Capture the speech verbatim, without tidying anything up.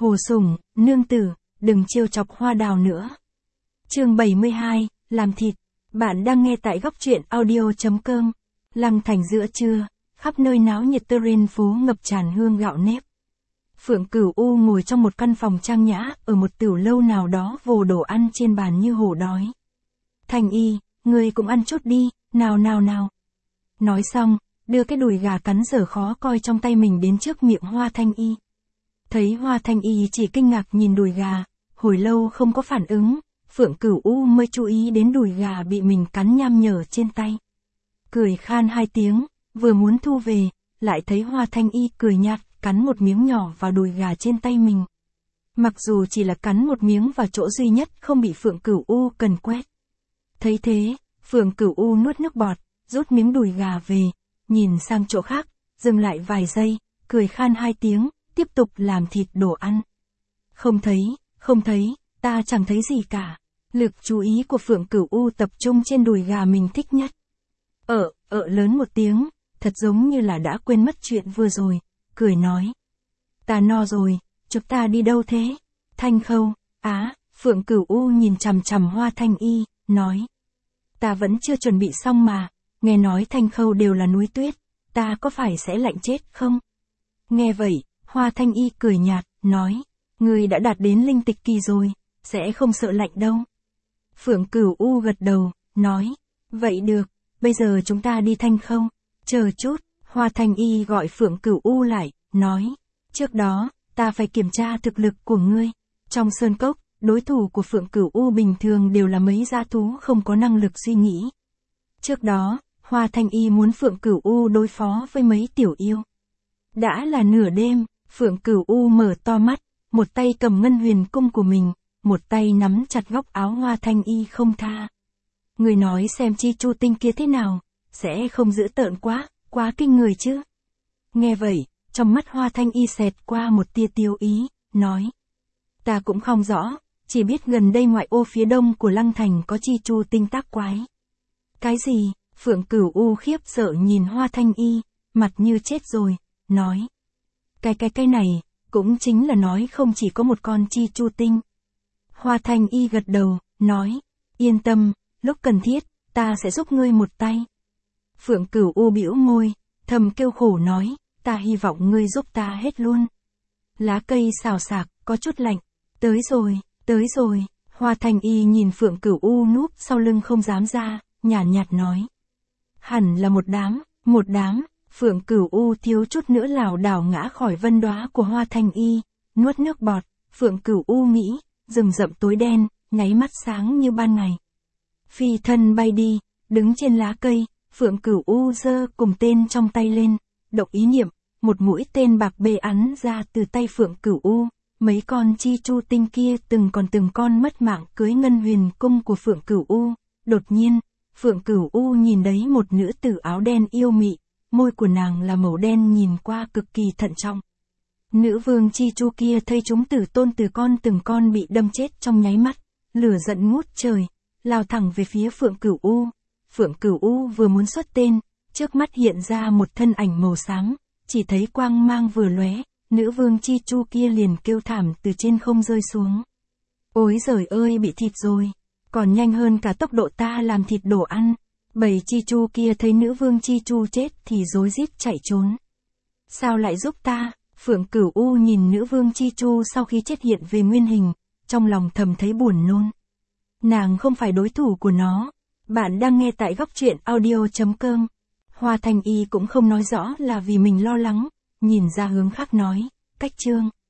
Hồ Sủng, nương tử, đừng trêu chọc hoa đào nữa. Chương bảy mươi hai, làm thịt. Bạn đang nghe tại góc truyện audio.com. Lăng Thành giữa trưa, khắp nơi náo nhiệt tơ rên phố ngập tràn hương gạo nếp. Phượng Cửu U ngồi trong một căn phòng trang nhã, ở một tiểu lâu nào đó vồ đồ ăn trên bàn như hổ đói. Thanh Y, ngươi cũng ăn chút đi, nào nào nào. Nói xong, đưa cái đùi gà cắn dở khó coi trong tay mình đến trước miệng Hoa Thanh Y. Thấy Hoa Thanh Y chỉ kinh ngạc nhìn đùi gà, hồi lâu không có phản ứng, Phượng Cửu U mới chú ý đến đùi gà bị mình cắn nham nhở trên tay. Cười khan hai tiếng, vừa muốn thu về, lại thấy Hoa Thanh Y cười nhạt, cắn một miếng nhỏ vào đùi gà trên tay mình. Mặc dù chỉ là cắn một miếng vào chỗ duy nhất không bị Phượng Cửu U cần quét. Thấy thế, Phượng Cửu U nuốt nước bọt, rút miếng đùi gà về, nhìn sang chỗ khác, dừng lại vài giây, cười khan hai tiếng, tiếp tục làm thịt đồ ăn. Không thấy, không thấy, ta chẳng thấy gì cả. Lực chú ý của Phượng Cửu U tập trung trên đùi gà mình thích nhất. Ở, ở lớn một tiếng, thật giống như là đã quên mất chuyện vừa rồi, cười nói. Ta no rồi, chúng ta đi đâu thế? Thanh Khâu, á, Phượng Cửu U nhìn chằm chằm Hoa Thanh Y, nói. Ta vẫn chưa chuẩn bị xong mà, nghe nói Thanh Khâu đều là núi tuyết, ta có phải sẽ lạnh chết không? Nghe vậy, Hoa Thanh Y cười nhạt, nói. Ngươi đã đạt đến linh tịch kỳ rồi, sẽ không sợ lạnh đâu. Phượng Cửu U gật đầu, nói. Vậy được, bây giờ chúng ta đi Thanh Khâu. Chờ chút, Hoa Thanh Y gọi Phượng Cửu U lại, nói. Trước đó, ta phải kiểm tra thực lực của ngươi. Trong sơn cốc, đối thủ của Phượng Cửu U bình thường đều là mấy dã thú không có năng lực suy nghĩ. Trước đó, Hoa Thanh Y muốn Phượng Cửu U đối phó với mấy tiểu yêu. Đã là nửa đêm, Phượng Cửu U mở to mắt, một tay cầm ngân huyền cung của mình, một tay nắm chặt góc áo Hoa Thanh Y không tha. Người nói xem chi chu tinh kia thế nào, sẽ không dữ tợn quá, quá kinh người chứ. Nghe vậy, trong mắt Hoa Thanh Y xẹt qua một tia tiêu ý, nói. Ta cũng không rõ, chỉ biết gần đây ngoại ô phía đông của Lăng Thành có chi chu tinh tác quái. Cái gì? Phượng Cửu U khiếp sợ nhìn Hoa Thanh Y, mặt như chết rồi, nói. Cái cái cái này, cũng chính là nói không chỉ có một con chi chu tinh. Hoa Thanh Y gật đầu, nói. Yên tâm, lúc cần thiết, ta sẽ giúp ngươi một tay. Phượng Cửu U bĩu môi, thầm kêu khổ nói, ta hy vọng ngươi giúp ta hết luôn. Lá cây xào xạc, có chút lạnh. Tới rồi, tới rồi. Hoa Thanh Y nhìn Phượng Cửu U núp sau lưng không dám ra, nhàn nhạt, nhạt nói. Hẳn là một đám, một đám. Phượng Cửu U thiếu chút nữa lảo đảo ngã khỏi vân đóa của Hoa Thanh Y, nuốt nước bọt. Phượng Cửu U nghĩ, rừng rậm tối đen, nháy mắt sáng như ban ngày. Phi thân bay đi, đứng trên lá cây, Phượng Cửu U giơ cùng tên trong tay lên, động ý niệm, một mũi tên bạc bê ắn ra từ tay Phượng Cửu U. Mấy con chi chu tinh kia từng còn từng con mất mạng cưới ngân huyền cung của Phượng Cửu U. Đột nhiên, Phượng Cửu U nhìn thấy một nữ tử áo đen yêu mị, môi của nàng là màu đen nhìn qua cực kỳ thận trọng. Nữ vương chi chu kia thấy chúng tử tôn từ con từng con bị đâm chết trong nháy mắt, lửa giận ngút trời, lao thẳng về phía Phượng Cửu U. Phượng Cửu U vừa muốn xuất tên, trước mắt hiện ra một thân ảnh màu xám, chỉ thấy quang mang vừa lóe, nữ vương chi chu kia liền kêu thảm từ trên không rơi xuống. Ôi giời ơi, bị thịt rồi, còn nhanh hơn cả tốc độ ta làm thịt đồ ăn. Bầy chi chu kia thấy nữ vương chi chu chết thì rối rít chạy trốn. Sao lại giúp ta? Phượng Cửu U nhìn nữ vương chi chu sau khi chết hiện về nguyên hình, trong lòng thầm thấy buồn nôn. Nàng không phải đối thủ của nó. Bạn đang nghe tại góc truyện audio.com. Hoa Thanh Y cũng không nói rõ là vì mình lo lắng, nhìn ra hướng khác nói. Cách chương.